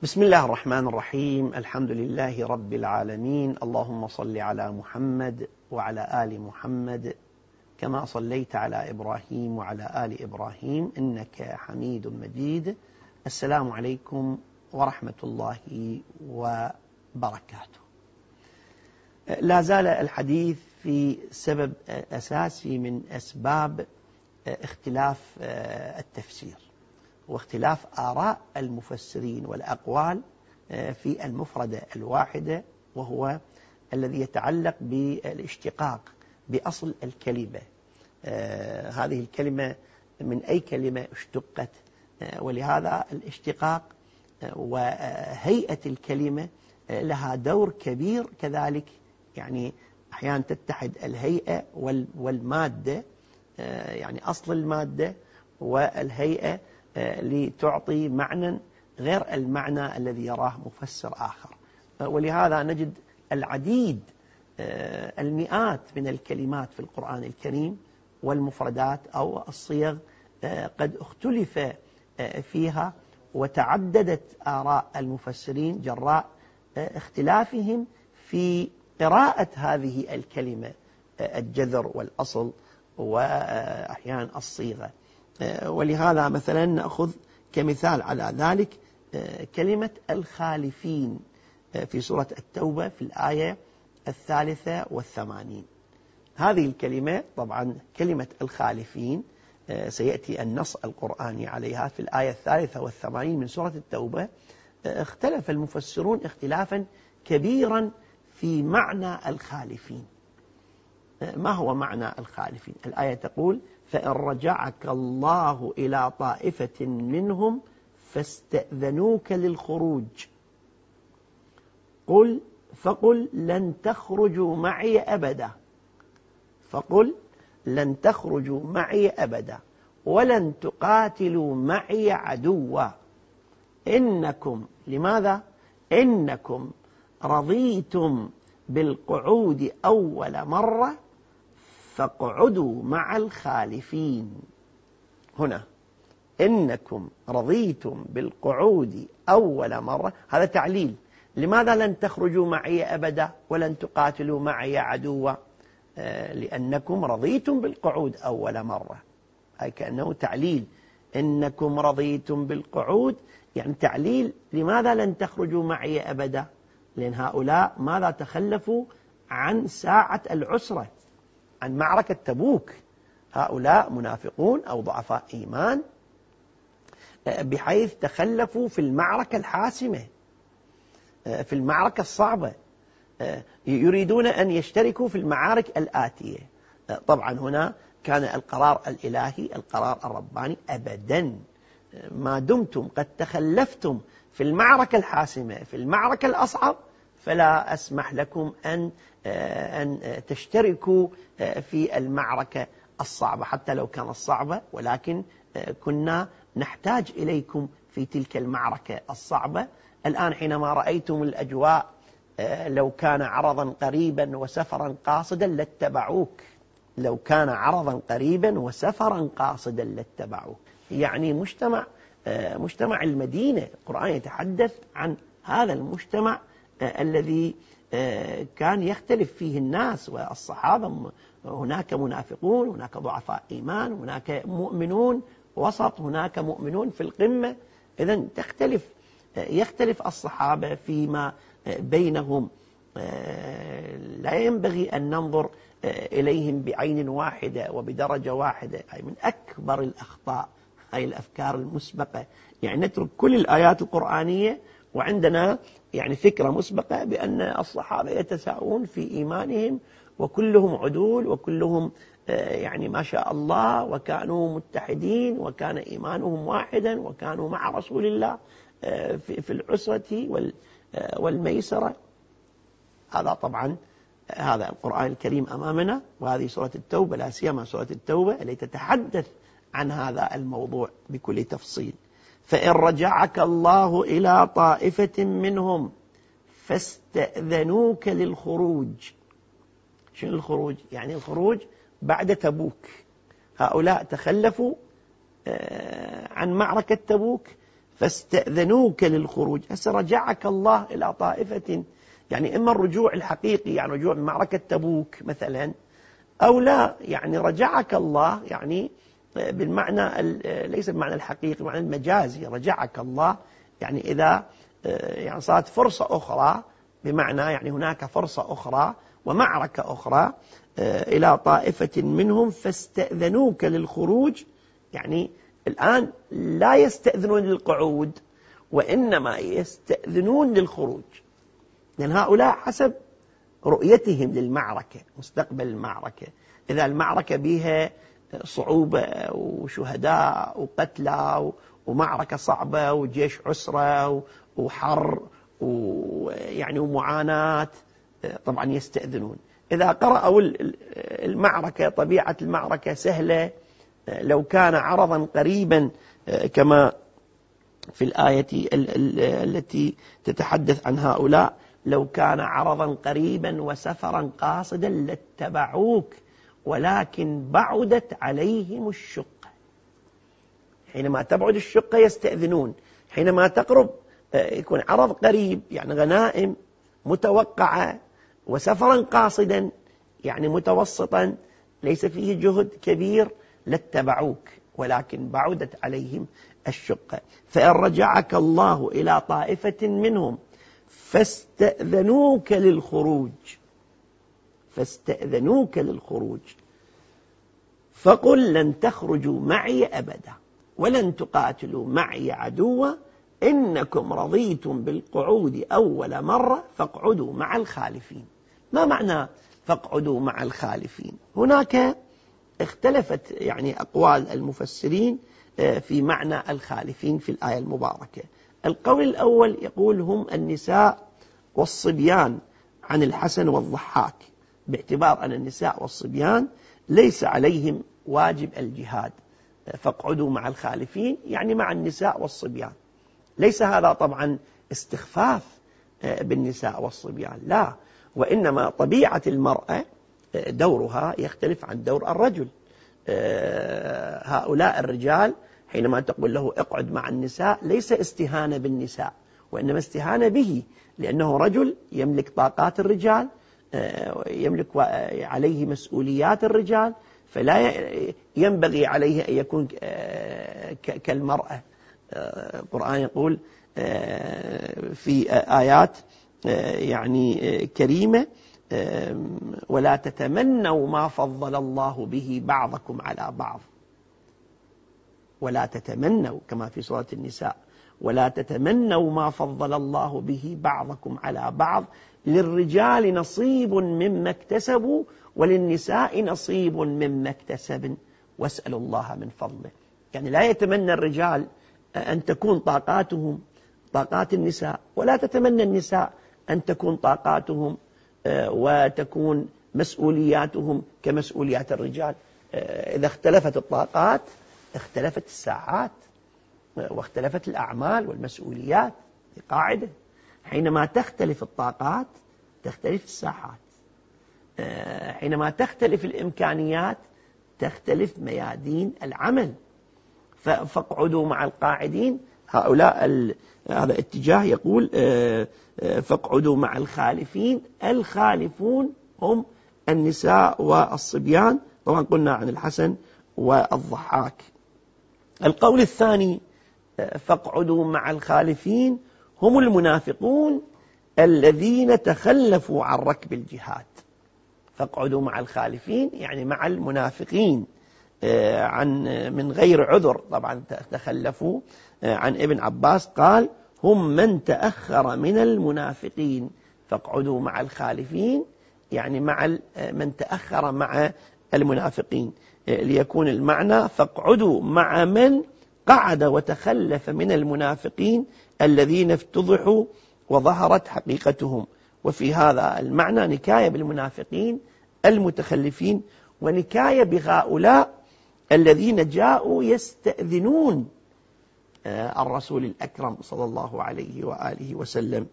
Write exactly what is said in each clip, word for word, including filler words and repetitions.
بسم الله الرحمن الرحيم. الحمد لله رب العالمين. اللهم صل على محمد وعلى آل محمد كما صليت على إبراهيم وعلى آل إبراهيم إنك حميد مجيد. السلام عليكم ورحمة الله وبركاته. لا زال الحديث في سبب أساسي من أسباب اختلاف التفسير واختلاف آراء المفسرين والأقوال في المفردة الواحدة، وهو الذي يتعلق بالاشتقاق بأصل الكلمة. هذه الكلمة من أي كلمة اشتقت، ولهذا الاشتقاق وهيئة الكلمة لها دور كبير كذلك. يعني أحيانا تتحد الهيئة والمادة، يعني أصل المادة والهيئة لتعطي معنى غير المعنى الذي يراه مفسر آخر. ولهذا نجد العديد المئات من الكلمات في القرآن الكريم والمفردات أو الصيغ قد اختلف فيها، وتعددت آراء المفسرين جراء اختلافهم في قراءة هذه الكلمة، الجذر والأصل وأحيانا الصيغة. ولهذا مثلا نأخذ كمثال على ذلك كلمة الخالفين في سورة التوبة في الآية الثالثة والثمانين. هذه الكلمة طبعا كلمة الخالفين سيأتي النص القرآني عليها في الآية الثالثة والثمانين من سورة التوبة. اختلف المفسرون اختلافا كبيرا في معنى الخالفين. ما هو معنى الخالفين؟ الآية تقول: فإن رجعك الله إلى طائفة منهم فاستأذنوك للخروج قل فقل لن تخرجوا معي أبدا فقل لن تخرجوا معي أبدا ولن تقاتلوا معي عدوا إنكم لماذا؟ إنكم رضيتم بالقعود أول مرة فاقعدوا مع الخالفين. هنا إنكم رضيتم بالقعود أول مرة، هذا تعليل. لماذا لن تخرجوا معي أبدا ولن تقاتلوا معي عدوا؟ آه لأنكم رضيتم بالقعود أول مرة، أي كأنه تعليل. إنكم رضيتم بالقعود يعني تعليل. لماذا لن تخرجوا معي أبدا؟ لأن هؤلاء ماذا تخلفوا عن ساعة العسرة، عن معركة تبوك. هؤلاء منافقون أو ضعفاء إيمان بحيث تخلفوا في المعركة الحاسمة، في المعركة الصعبة. يريدون أن يشتركوا في المعارك الآتية. طبعا هنا كان القرار الإلهي، القرار الرباني: أبدا ما دمتم قد تخلفتم في المعركة الحاسمة، في المعركة الأصعب، فلا أسمح لكم أن أن تشتركوا في المعركة الصعبة، حتى لو كانت صعبة، ولكن كنا نحتاج إليكم في تلك المعركة الصعبة. الآن حينما رأيتم الأجواء، لو كان عرضا قريبا وسفرا قاصدا لاتبعوك لو كان عرضا قريبا وسفرا قاصدا لاتبعوك. يعني مجتمع مجتمع المدينة. القرآن يتحدث عن هذا المجتمع الذي كان يختلف فيه الناس والصحابة. هناك منافقون، هناك ضعفاء إيمان، هناك مؤمنون وسط، هناك مؤمنون في القمة. إذن تختلف يختلف الصحابة فيما بينهم. لا ينبغي أن ننظر إليهم بعين واحدة وبدرجة واحدة. أي من أكبر الأخطاء هاي الأفكار المسبقة. يعني نترك كل الآيات القرآنية وعندنا يعني فكرة مسبقة بأن الصحابة يتساوون في إيمانهم، وكلهم عدول، وكلهم يعني ما شاء الله، وكانوا متحدين، وكان إيمانهم واحدا، وكانوا مع رسول الله في العسرة والميسرة. هذا طبعا هذا القرآن الكريم أمامنا، وهذه سورة التوبة، لا سيما سورة التوبة التي تتحدث عن هذا الموضوع بكل تفصيل. فإن رجعك الله إلى طائفة منهم فاستأذنوك للخروج. شنو الخروج؟ يعني الخروج بعد تبوك. هؤلاء تخلفوا عن معركة تبوك، فاستأذنوك للخروج. هسه رجعك الله إلى طائفة، يعني إما الرجوع الحقيقي يعني رجوع من معركة تبوك مثلا، أو لا يعني رجعك الله يعني بالمعنى ليس بالمعنى الحقيقي، بالمعنى المجازي. رجعك الله يعني إذا يعني صارت فرصة أخرى، بمعنى يعني هناك فرصة أخرى ومعركة أخرى إلى طائفة منهم فاستأذنوك للخروج، يعني الآن لا يستأذنون للقعود وإنما يستأذنون للخروج، لأن هؤلاء حسب رؤيتهم للمعركة، مستقبل المعركة، إذا المعركة بها صعوبة وشهداء وقتلى ومعركة صعبة وجيش عسرة وحر ويعني ومعاناة، طبعا يستأذنون. إذا قرأوا المعركة طبيعة المعركة سهلة، لو كان عرضا قريبا كما في الآية التي تتحدث عن هؤلاء، لو كان عرضا قريبا وسفرا قاصدا لاتبعوك ولكن بعدت عليهم الشقة. حينما تبعد الشقة يستأذنون، حينما تقرب يكون عرض قريب يعني غنائم متوقعة، وسفرا قاصدا يعني متوسطا ليس فيه جهد كبير لاتبعوك ولكن بعدت عليهم الشقة. فإن رجعك الله إلى طائفة منهم فاستأذنوك للخروج فاستأذنوك للخروج فقل لن تخرجوا معي أبدا ولن تقاتلوا معي عدوا إنكم رضيتم بالقعود أول مرة فاقعدوا مع الخالفين. ما معنى فاقعدوا مع الخالفين؟ هناك اختلفت يعني أقوال المفسرين في معنى الخالفين في الآية المباركة. القول الأول يقول هم النساء والصبيان عن الحسن والضحاك، باعتبار أن النساء والصبيان ليس عليهم واجب الجهاد، فاقعدوا مع الخالفين يعني مع النساء والصبيان. ليس هذا طبعا استخفاف بالنساء والصبيان، لا، وإنما طبيعة المرأة دورها يختلف عن دور الرجل. هؤلاء الرجال حينما تقول له اقعد مع النساء ليس استهانة بالنساء، وإنما استهانة به، لأنه رجل يملك طاقات الرجال، يملك عليه مسؤوليات الرجال، فلا ينبغي عليه أن يكون كالمرأة. القرآن يقول في آيات يعني كريمة ولا تتمنوا ما فضل الله به بعضكم على بعض، ولا تتمنوا كما في سورة النساء ولا تتمنوا ما فضل الله به بعضكم على بعض للرجال نصيب مما اكتسبوا وللنساء نصيب مما اكتسبن واسألوا الله من فضله. يعني لا يتمنى الرجال أن تكون طاقاتهم طاقات النساء، ولا تتمنى النساء أن تكون طاقاتهم وتكون مسؤولياتهم كمسؤوليات الرجال. إذا اختلفت الطاقات اختلفت الساعات واختلفت الأعمال والمسؤوليات. قاعدة حينما تختلف الطاقات تختلف الساحات، حينما تختلف الإمكانيات تختلف ميادين العمل. فاقعدوا مع القاعدين، هؤلاء هذا اتجاه يقول فاقعدوا مع الخالفين. الخالفون هم النساء والصبيان، طبعا قلنا عن الحسن والضحاك. القول الثاني فاقعدوا مع الخالفين هم المنافقون الذين تخلفوا عن ركب الجهاد. فاقعدوا مع الخالفين يعني مع المنافقين عن من غير عذر، طبعا تخلفوا. عن ابن عباس قال هم من تأخر من المنافقين، فاقعدوا مع الخالفين يعني مع من تأخر مع المنافقين، ليكون المعنى فاقعدوا مع من قعد وتخلف من المنافقين الذين افتضحوا وظهرت حقيقتهم. وفي هذا المعنى نكاية بالمنافقين المتخلفين ونكاية بهؤلاء الذين جاءوا يستأذنون الرسول الأكرم صلى الله عليه وآله وسلم.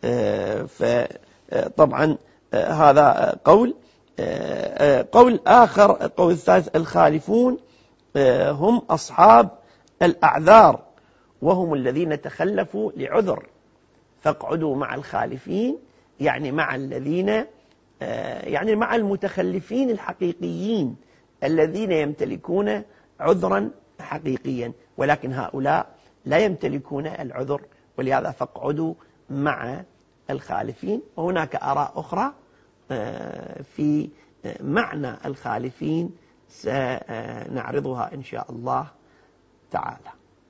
فطبعا هذا قول. قول آخر، قول الثالث الخالفون هم أصحاب الأعذار وهم الذين تخلفوا لعذر، فاقعدوا مع الخالفين يعني مع الذين يعني مع المتخلفين الحقيقيين الذين يمتلكون عذرا حقيقيا، ولكن هؤلاء لا يمتلكون العذر، ولهذا فاقعدوا مع الخالفين. وهناك آراء أخرى في معنى الخالفين سنعرضها إن شاء الله تعالى.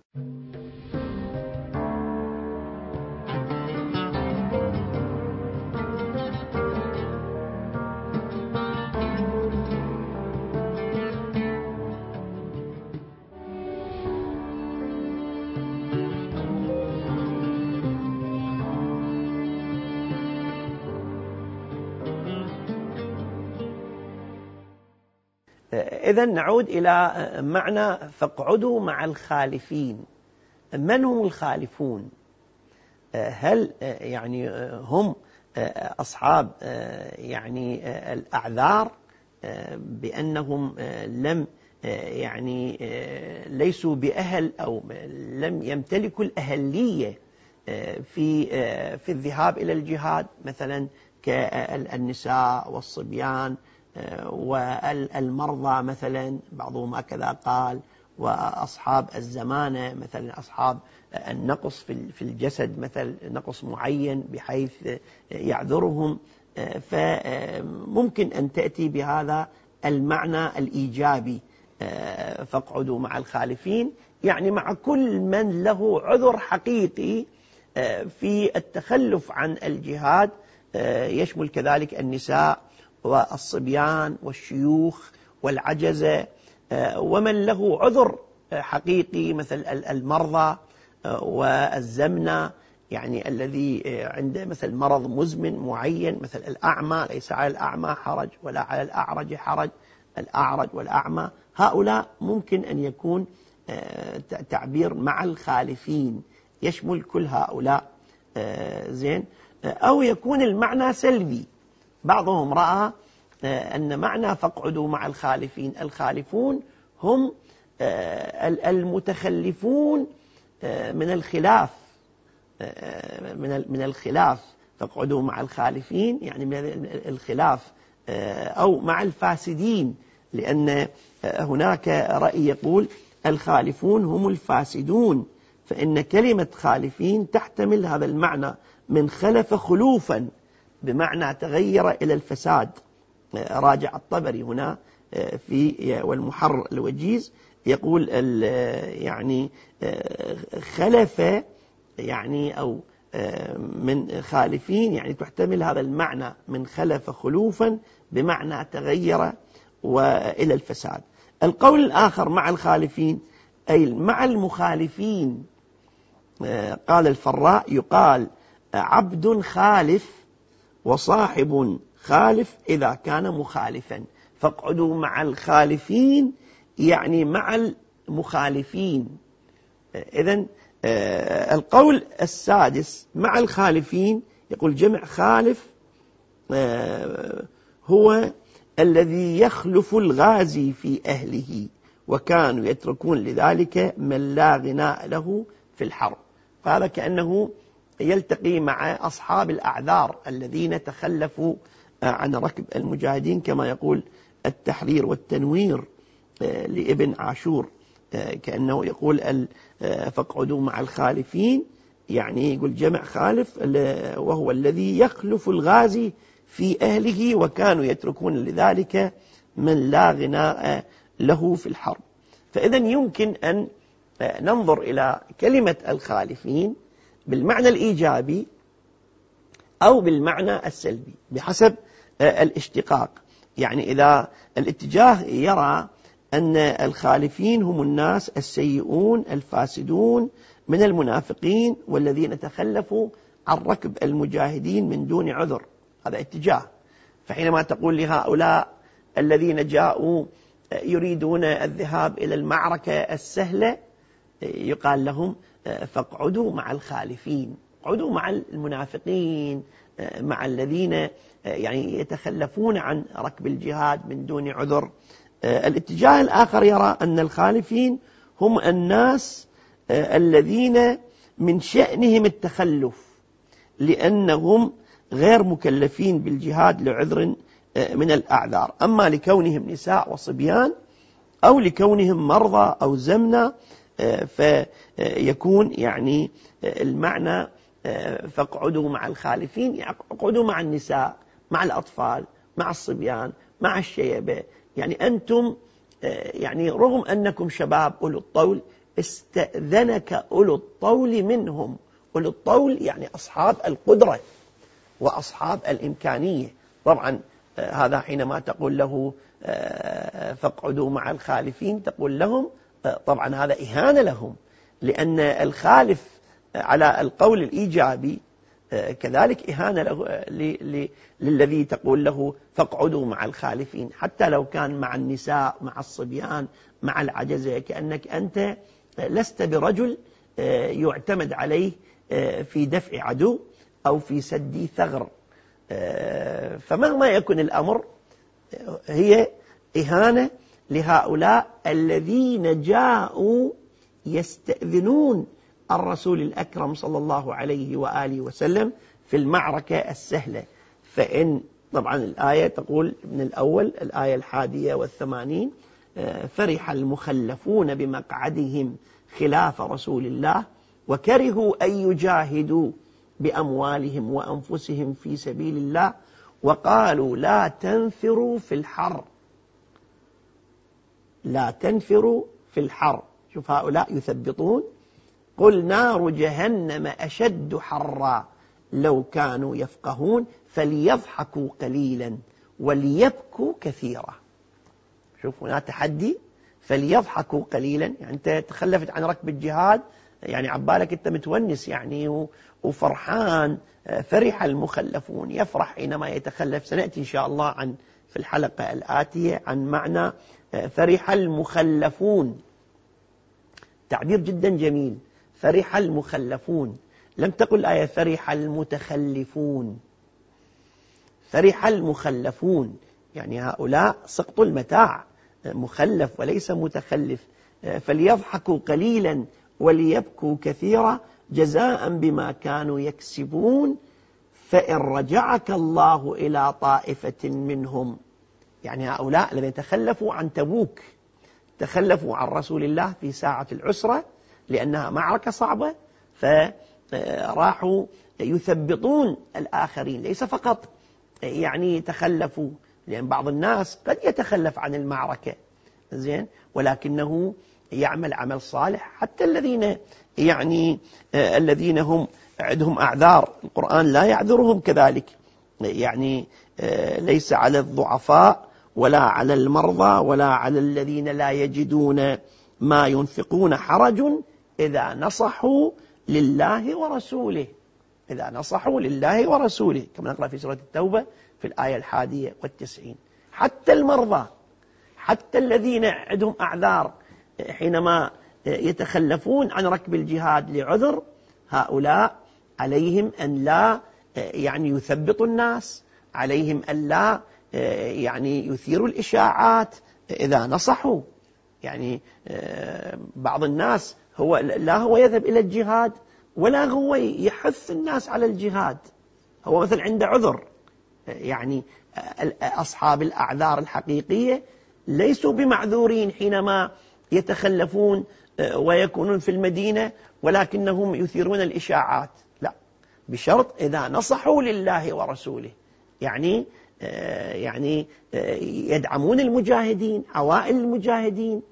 إذن نعود إلى معنى فاقعدوا مع الخالفين. من هم الخالفون؟ هل يعني هم أصحاب يعني الأعذار بأنهم لم يعني ليسوا بأهل أو لم يمتلكوا الأهلية في في الذهاب إلى الجهاد، مثلا كالنساء والصبيان والمرضى مثلا، بعضهم هكذا قال، وأصحاب الزمانة مثلا أصحاب النقص في الجسد، مثل نقص معين بحيث يعذرهم، فممكن أن تأتي بهذا المعنى الإيجابي فاقعدوا مع الخالفين، يعني مع كل من له عذر حقيقي في التخلف عن الجهاد، يشمل كذلك النساء والصبيان والشيوخ والعجزة، ومن له عذر حقيقي مثل المرضى والزمنة، يعني الذي عنده مثل مرض مزمن معين، مثل الأعمى، ليس على الأعمى حرج ولا على الأعرج حرج، الأعرج والأعمى، هؤلاء ممكن أن يكون تعبير مع الخالفين يشمل كل هؤلاء، زين، أو يكون المعنى سلبي. بعضهم رأى أن معنى فاقعدوا مع الخالفين، الخالفون هم المتخلفون من الخلاف، من الخلاف، فاقعدوا مع الخالفين يعني من الخلاف أو مع الفاسدين، لأن هناك رأي يقول الخالفون هم الفاسدون، فإن كلمة خالفين تحتمل هذا المعنى من خلف خلوفا بمعنى تغير إلى الفساد. راجع الطبري هنا في والمحرر الوجيز يقول يعني خلف يعني أو من خالفين يعني تحتمل هذا المعنى من خلف خلوفا بمعنى تغير وإلى الفساد. القول الآخر مع الخالفين أي مع المخالفين، قال الفراء يقال عبد خالف وصاحب خالف إذا كان مخالفا، فاقعدوا مع الخالفين يعني مع المخالفين. إذن القول السادس مع الخالفين يقول جمع خالف هو الذي يخلف الغازي في أهله، وكانوا يتركون لذلك من لا غناء له في الحرب. فهذا كأنه يلتقي مع أصحاب الأعذار الذين تخلفوا عن ركب المجاهدين، كما يقول التحرير والتنوير لابن عاشور، كأنه يقول فاقعدوا مع الخالفين يعني يقول جمع خالف وهو الذي يخلف الغازي في أهله، وكانوا يتركون لذلك من لا غناء له في الحرب. فإذا يمكن أن ننظر إلى كلمة الخالفين بالمعنى الإيجابي أو بالمعنى السلبي بحسب الاشتقاق. يعني إذا الاتجاه يرى أن الخالفين هم الناس السيئون الفاسدون من المنافقين والذين تخلفوا عن ركب المجاهدين من دون عذر، هذا اتجاه. فحينما تقول لهؤلاء الذين جاءوا يريدون الذهاب إلى المعركة السهلة يقال لهم فاقعدوا مع الخالفين، اقعدوا مع المنافقين، مع الذين يعني يتخلفون عن ركب الجهاد من دون عذر. الاتجاه الآخر يرى أن الخالفين هم الناس الذين من شأنهم التخلف لأنهم غير مكلفين بالجهاد لعذر من الأعذار. أما لكونهم نساء وصبيان أو لكونهم مرضى أو زمنة فيكون يعني المعنى فاقعدوا مع الخالفين، اقعدوا مع النساء، مع الأطفال، مع الصبيان، مع الشيبة. يعني أنتم يعني رغم أنكم شباب أولو الطول استأذنك أولو الطول منهم. أولو الطول يعني أصحاب القدرة وأصحاب الإمكانية. طبعا هذا حينما تقول له فاقعدوا مع الخالفين تقول لهم طبعا هذا إهانة لهم، لأن الخالف على القول الإيجابي كذلك إهانة له للذي تقول له فاقعدوا مع الخالفين، حتى لو كان مع النساء، مع الصبيان، مع العجزة، كأنك أنت لست برجل يعتمد عليه في دفع عدو أو في سد ثغر. فمهما يكن الأمر هي إهانة لهؤلاء الذين جاءوا يستأذنون الرسول الأكرم صلى الله عليه وآله وسلم في المعركة السهلة. فإن طبعا الآية تقول من الأول الآية الحادية والثمانين فرح المخلفون بمقعدهم خلاف رسول الله وكرهوا أن يجاهدوا بأموالهم وأنفسهم في سبيل الله وقالوا لا تنفروا في الحر، لا تنفروا في الحر. شوف هؤلاء يثبطون قل نار جهنم أشد حرا لو كانوا يفقهون فليضحكوا قليلا وليبكوا كثيرا. شوف هنا تحدي، فليضحكوا قليلا، يعني أنت تخلفت عن ركب الجهاد، يعني عبالك أنت متونس يعني وفرحان. فرح المخلفون، يفرح حينما يتخلف. سنأتي إن شاء الله عن في الحلقة الآتية عن معنى فرح المخلفون، تعبير جدا جميل. فرح المخلفون، لم تقل الآية فرح المتخلفون، فرح المخلفون، يعني هؤلاء سقط المتاع، مخلف وليس متخلف. فليضحكوا قليلا وليبكوا كثيرا جزاء بما كانوا يكسبون فإن رجعك الله إلى طائفة منهم، يعني هؤلاء الذين تخلفوا عن تبوك، تخلفوا عن رسول الله في ساعة العسرة لأنها معركة صعبة، فراحوا يثبطون الآخرين. ليس فقط يعني تخلفوا، لأن بعض الناس قد يتخلف عن المعركة زين ولكنه يعمل عمل صالح. حتى الذين يعني الذين هم عندهم أعذار القرآن لا يعذرهم كذلك، يعني ليس على الضعفاء ولا على المرضى ولا على الذين لا يجدون ما ينفقون حرج إذا نصحوا لله ورسوله، إذا نصحوا لله ورسوله، كما نقرأ في سورة التوبة في الآية الحادية والتسعين. حتى المرضى، حتى الذين عندهم أعذار حينما يتخلفون عن ركب الجهاد لعذر، هؤلاء عليهم أن لا يعني يثبطوا الناس، عليهم أن لا يعني يثيروا الإشاعات إذا نصحوا. يعني بعض الناس هو لا هو يذهب إلى الجهاد ولا هو يحث الناس على الجهاد، هو مثلا عنده عذر. يعني أصحاب الأعذار الحقيقية ليسوا بمعذورين حينما يتخلفون ويكونون في المدينة ولكنهم يثيرون الإشاعات، لا، بشرط إذا نصحوا لله ورسوله، يعني يعني يدعمون المجاهدين، عوائل المجاهدين،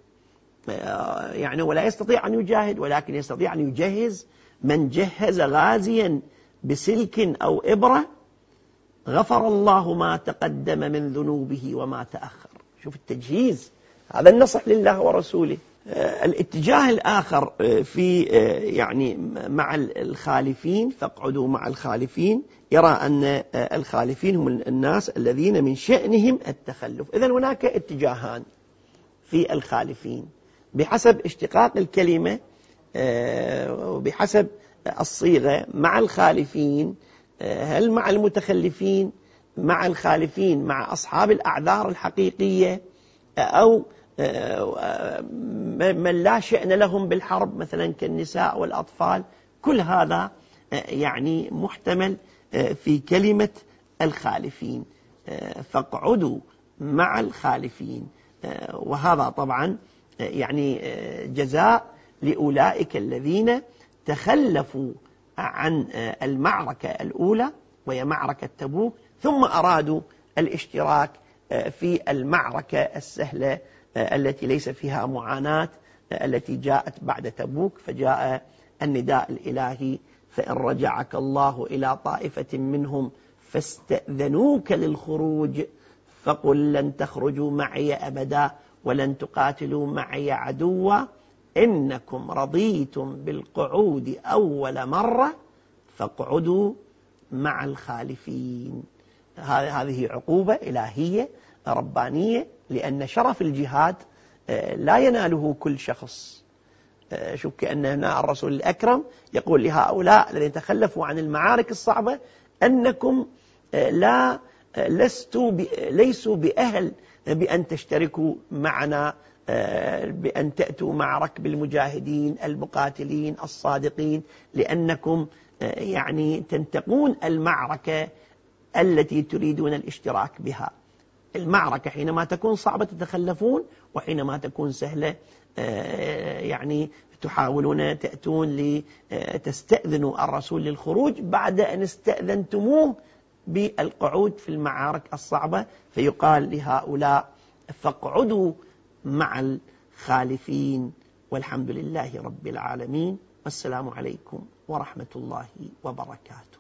يعني ولا يستطيع أن يجاهد ولكن يستطيع أن يجهز. من جهز غازيا بسلك أو إبرة غفر الله ما تقدم من ذنوبه وما تأخر. شوف التجهيز، هذا النصح لله ورسوله. الاتجاه الآخر في يعني مع الخالفين، فاقعدوا مع الخالفين، يرى أن الخالفين هم الناس الذين من شأنهم التخلف. إذن هناك اتجاهان في الخالفين بحسب اشتقاق الكلمة وبحسب الصيغة. مع الخالفين، هل مع المتخلفين، مع الخالفين مع أصحاب الأعذار الحقيقية، أو من لا شأن لهم بالحرب مثلا كالنساء والأطفال، كل هذا يعني محتمل في كلمة الخالفين، فاقعدوا مع الخالفين. وهذا طبعا يعني جزاء لأولئك الذين تخلفوا عن المعركة الأولى وهي معركة تبوك، ثم أرادوا الاشتراك في المعركة السهلة التي ليس فيها معاناة التي جاءت بعد تبوك، فجاء النداء الإلهي: فإن رجعك الله إلى طائفة منهم فاستأذنوك للخروج فقل لن تخرجوا معي أبدا ولن تقاتلوا معي عدوا إنكم رضيتم بالقعود أول مرة فاقعدوا مع الخالفين. هذه عقوبة إلهية ربانية، لأن شرف الجهاد لا يناله كل شخص. شوف كأن هنا الرسول الأكرم يقول لهؤلاء الذين تخلفوا عن المعارك الصعبة أنكم لا لستوا ليسوا بأهل بأن تشتركوا معنا، بأن تأتوا مع ركب المجاهدين المقاتلين الصادقين، لأنكم يعني تنتقون المعركة التي تريدون الاشتراك بها. المعركة حينما تكون صعبة تتخلفون، وحينما تكون سهلة يعني تحاولون تأتون لتستأذنوا الرسول للخروج بعد أن استأذنتموه بالقعود في المعارك الصعبة. فيقال لهؤلاء فاقعدوا مع الخالفين. والحمد لله رب العالمين، والسلام عليكم ورحمة الله وبركاته.